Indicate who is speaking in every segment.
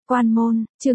Speaker 1: Quan môn, chương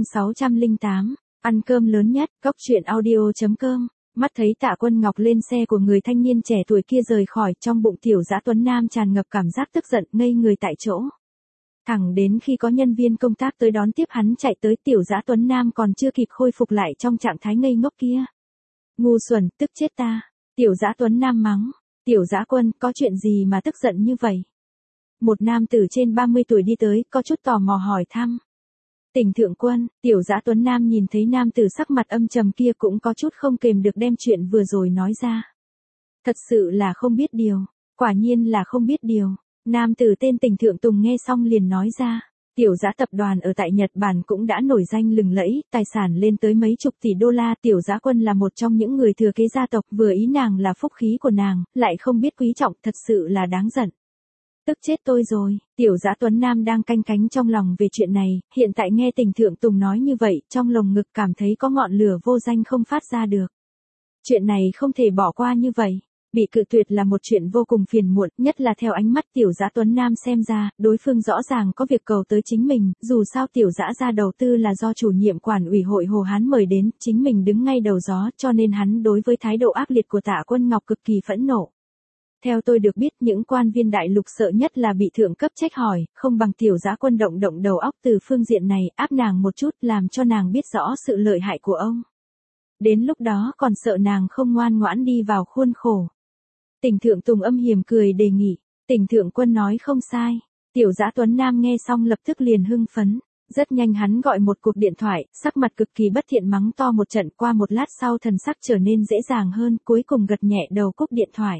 Speaker 1: 608, ăn cơm lớn nhất, góc truyện audio.com. Mắt thấy Tạ Quân Ngọc lên xe của người thanh niên trẻ tuổi kia rời khỏi, trong bụng Tiểu Dã Tuấn Nam tràn ngập cảm giác tức giận, ngây người tại chỗ. Thẳng đến khi có nhân viên công tác tới đón tiếp hắn chạy tới, Tiểu Dã Tuấn Nam còn chưa kịp khôi phục lại trong trạng thái ngây ngốc kia. Ngu xuẩn, tức chết ta. Tiểu Dã Tuấn Nam mắng. Tiểu Dã Quân, có chuyện gì mà tức giận như vậy? Một nam tử trên 30 tuổi đi tới, có chút tò mò hỏi thăm. Tỉnh Thượng Quân, Tiểu Dã Tuấn Nam nhìn thấy nam tử sắc mặt âm trầm kia cũng có chút không kềm được đem chuyện vừa rồi nói ra. Thật sự là không biết điều, quả nhiên là không biết điều. Nam tử tên Tỉnh Thượng Tùng nghe xong liền nói ra. Tiểu Dã tập đoàn ở tại Nhật Bản cũng đã nổi danh lừng lẫy, tài sản lên tới mấy chục tỷ đô la. Tiểu Dã Quân là một trong những người thừa kế gia tộc, vừa ý nàng là phúc khí của nàng, lại không biết quý trọng, thật sự là đáng giận. Tức chết tôi rồi. Tiểu Dã Tuấn Nam đang canh cánh trong lòng về chuyện này, hiện tại nghe Tỉnh Thượng Tùng nói như vậy, trong lồng ngực cảm thấy có ngọn lửa vô danh không phát ra được. Chuyện này không thể bỏ qua như vậy. Bị cự tuyệt là một chuyện vô cùng phiền muộn, nhất là theo ánh mắt Tiểu Dã Tuấn Nam xem ra, đối phương rõ ràng có việc cầu tới chính mình, dù sao Tiểu Dã ra đầu tư là do chủ nhiệm quản ủy hội Hồ Hán mời đến, chính mình đứng ngay đầu gió, cho nên hắn đối với thái độ ác liệt của Tạ Quân Ngọc cực kỳ phẫn nộ. Theo tôi được biết, những quan viên đại lục sợ nhất là bị thượng cấp trách hỏi, không bằng Tiểu Dã Quân động đầu óc từ phương diện này, áp nàng một chút, làm cho nàng biết rõ sự lợi hại của ông. Đến lúc đó còn sợ nàng không ngoan ngoãn đi vào khuôn khổ. Tỉnh Thượng Tùng âm hiểm cười đề nghị. Tỉnh Thượng Quân nói không sai. Tiểu Dã Tuấn Nam nghe xong lập tức liền hưng phấn. Rất nhanh hắn gọi một cuộc điện thoại, sắc mặt cực kỳ bất thiện mắng to một trận, qua một lát sau thần sắc trở nên dễ dàng hơn, cuối cùng gật nhẹ đầu cúp điện thoại.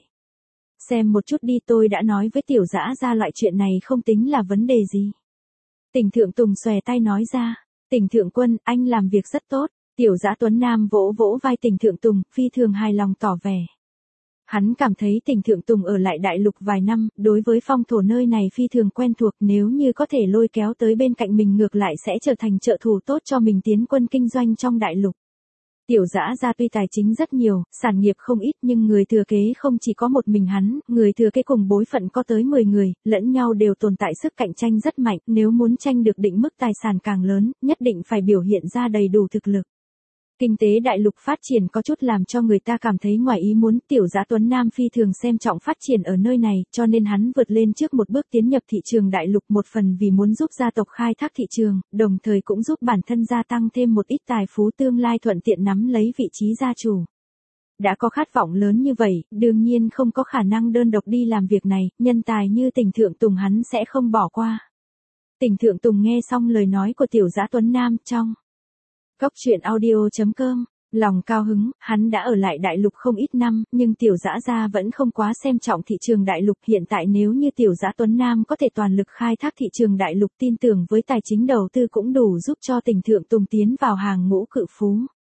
Speaker 1: Xem một chút đi, tôi đã nói với Tiểu Dã ra loại chuyện này không tính là vấn đề gì. Tỉnh Thượng Tùng xòe tay nói ra. Tỉnh Thượng Quân, anh làm việc rất tốt. Tiểu Dã Tuấn Nam vỗ vỗ vai Tỉnh Thượng Tùng, phi thường hài lòng tỏ vẻ. Hắn cảm thấy Tỉnh Thượng Tùng ở lại đại lục vài năm, đối với phong thổ nơi này phi thường quen thuộc, nếu như có thể lôi kéo tới bên cạnh mình ngược lại sẽ trở thành trợ thủ tốt cho mình tiến quân kinh doanh trong đại lục. Tiểu Dã gia tuy tài chính rất nhiều, sản nghiệp không ít nhưng người thừa kế không chỉ có một mình hắn, người thừa kế cùng bối phận có tới 10 người, lẫn nhau đều tồn tại sức cạnh tranh rất mạnh, nếu muốn tranh được định mức tài sản càng lớn, nhất định phải biểu hiện ra đầy đủ thực lực. Kinh tế đại lục phát triển có chút làm cho người ta cảm thấy ngoài ý muốn, Tiểu Dã Tuấn Nam phi thường xem trọng phát triển ở nơi này, cho nên hắn vượt lên trước một bước tiến nhập thị trường đại lục, một phần vì muốn giúp gia tộc khai thác thị trường, đồng thời cũng giúp bản thân gia tăng thêm một ít tài phú tương lai thuận tiện nắm lấy vị trí gia chủ. Đã có khát vọng lớn như vậy, đương nhiên không có khả năng đơn độc đi làm việc này, nhân tài như Tỉnh Thượng Tùng hắn sẽ không bỏ qua. Tỉnh Thượng Tùng nghe xong lời nói của Tiểu Dã Tuấn Nam trong góc truyện audio.com, lòng cao hứng, hắn đã ở lại đại lục không ít năm, nhưng Tiểu Dã gia vẫn không quá xem trọng thị trường đại lục, hiện tại nếu như Tiểu Dã Tuấn Nam có thể toàn lực khai thác thị trường đại lục, tin tưởng với tài chính đầu tư cũng đủ giúp cho Tỉnh Thượng Tùng tiến vào hàng ngũ cự phú.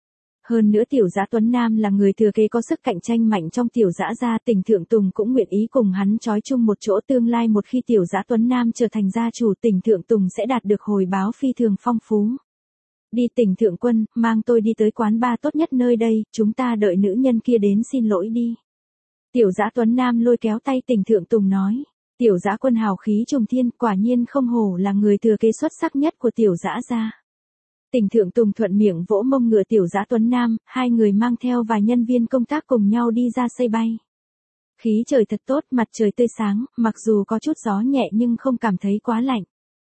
Speaker 1: Hơn nữa Tiểu Dã Tuấn Nam là người thừa kế có sức cạnh tranh mạnh trong Tiểu Dã gia, Tỉnh Thượng Tùng cũng nguyện ý cùng hắn trói chung một chỗ, tương lai một khi Tiểu Dã Tuấn Nam trở thành gia chủ, Tỉnh Thượng Tùng sẽ đạt được hồi báo phi thường phong phú. Đi Tỉnh Thượng Quân, mang tôi đi tới quán bar tốt nhất nơi đây, chúng ta đợi nữ nhân kia đến xin lỗi đi. Tiểu Dã Tuấn Nam lôi kéo tay Tỉnh Thượng Tùng nói. Tiểu Dã Quân hào khí trùng thiên, quả nhiên không hổ là người thừa kế xuất sắc nhất của Tiểu Dã gia. Tỉnh Thượng Tùng thuận miệng vỗ mông ngựa Tiểu Dã Tuấn Nam, hai người mang theo vài nhân viên công tác cùng nhau đi ra sân bay. Khí trời thật tốt, mặt trời tươi sáng, mặc dù có chút gió nhẹ nhưng không cảm thấy quá lạnh.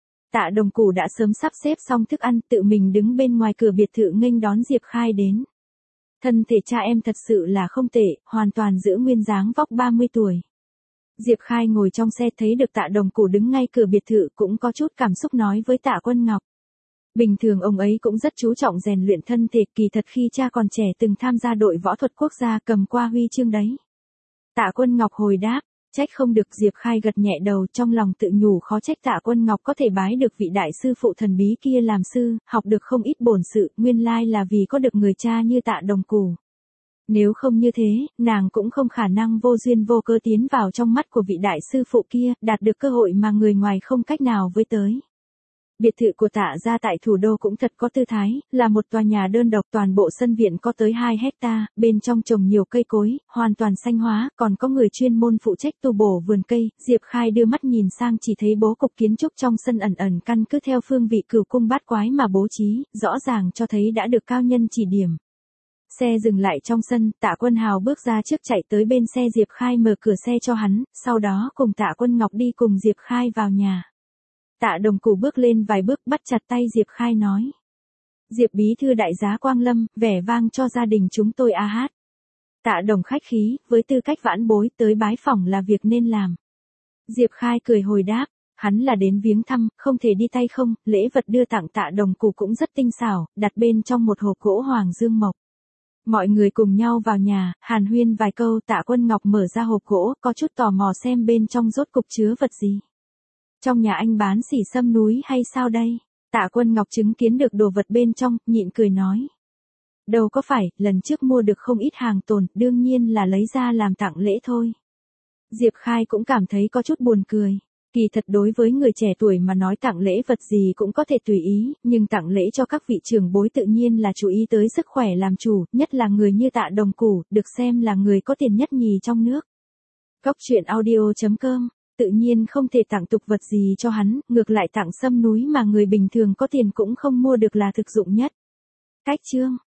Speaker 1: Tạ Đồng Củ đã sớm sắp xếp xong thức ăn, tự mình đứng bên ngoài cửa biệt thự nghênh đón Diệp Khai đến. Thân thể cha em thật sự là không tệ, hoàn toàn giữ nguyên dáng vóc 30 tuổi. Diệp Khai ngồi trong xe thấy được Tạ Đồng Củ đứng ngay cửa biệt thự cũng có chút cảm xúc nói với Tạ Quân Ngọc. Bình thường ông ấy cũng rất chú trọng rèn luyện thân thể, kỳ thật khi cha còn trẻ từng tham gia đội võ thuật quốc gia cầm qua huy chương đấy. Tạ Quân Ngọc hồi đáp. Trách không được, Diệp Khai gật nhẹ đầu, trong lòng tự nhủ khó trách Tạ Quân Ngọc có thể bái được vị đại sư phụ thần bí kia làm sư, học được không ít bổn sự, nguyên lai là vì có được người cha như Tạ Đồng Củ. Nếu không như thế, nàng cũng không khả năng vô duyên vô cớ tiến vào trong mắt của vị đại sư phụ kia, đạt được cơ hội mà người ngoài không cách nào với tới. Biệt thự của Tạ gia tại thủ đô cũng thật có tư thái, là một tòa nhà đơn độc, toàn bộ sân viện có tới 2 hecta, bên trong trồng nhiều cây cối, hoàn toàn xanh hóa, còn có người chuyên môn phụ trách tu bổ vườn cây. Diệp Khai đưa mắt nhìn sang chỉ thấy bố cục kiến trúc trong sân ẩn ẩn căn cứ theo phương vị Cửu cung bát quái mà bố trí, rõ ràng cho thấy đã được cao nhân chỉ điểm. Xe dừng lại trong sân, Tạ Quân Hào bước ra trước chạy tới bên xe Diệp Khai mở cửa xe cho hắn, sau đó cùng Tạ Quân Ngọc đi cùng Diệp Khai vào nhà. Tạ Đồng Củ bước lên vài bước bắt chặt tay Diệp Khai nói. Diệp bí thư đại giá quang lâm, vẻ vang cho gia đình chúng tôi a hát. Tạ Đồng khách khí, với tư cách vãn bối tới bái phỏng là việc nên làm. Diệp Khai cười hồi đáp, hắn là đến viếng thăm, không thể đi tay không, lễ vật đưa tặng Tạ Đồng Củ cũng rất tinh xảo, đặt bên trong một hộp gỗ hoàng dương mộc. Mọi người cùng nhau vào nhà, hàn huyên vài câu. Tạ Quân Ngọc mở ra hộp gỗ, có chút tò mò xem bên trong rốt cục chứa vật gì. Trong nhà anh bán xỉ sâm núi hay sao đây? Tạ Quân Ngọc chứng kiến được đồ vật bên trong, nhịn cười nói. Đâu có phải, lần trước mua được không ít hàng tồn, đương nhiên là lấy ra làm tặng lễ thôi. Diệp Khai cũng cảm thấy có chút buồn cười. Kỳ thật đối với người trẻ tuổi mà nói tặng lễ vật gì cũng có thể tùy ý, nhưng tặng lễ cho các vị trưởng bối tự nhiên là chú ý tới sức khỏe làm chủ, nhất là người như Tạ Đồng Củ, được xem là người có tiền nhất nhì trong nước. Góc truyện audio.com, tự nhiên không thể tặng tục vật gì cho hắn, ngược lại tặng sâm núi mà người bình thường có tiền cũng không mua được là thực dụng nhất. Cách chương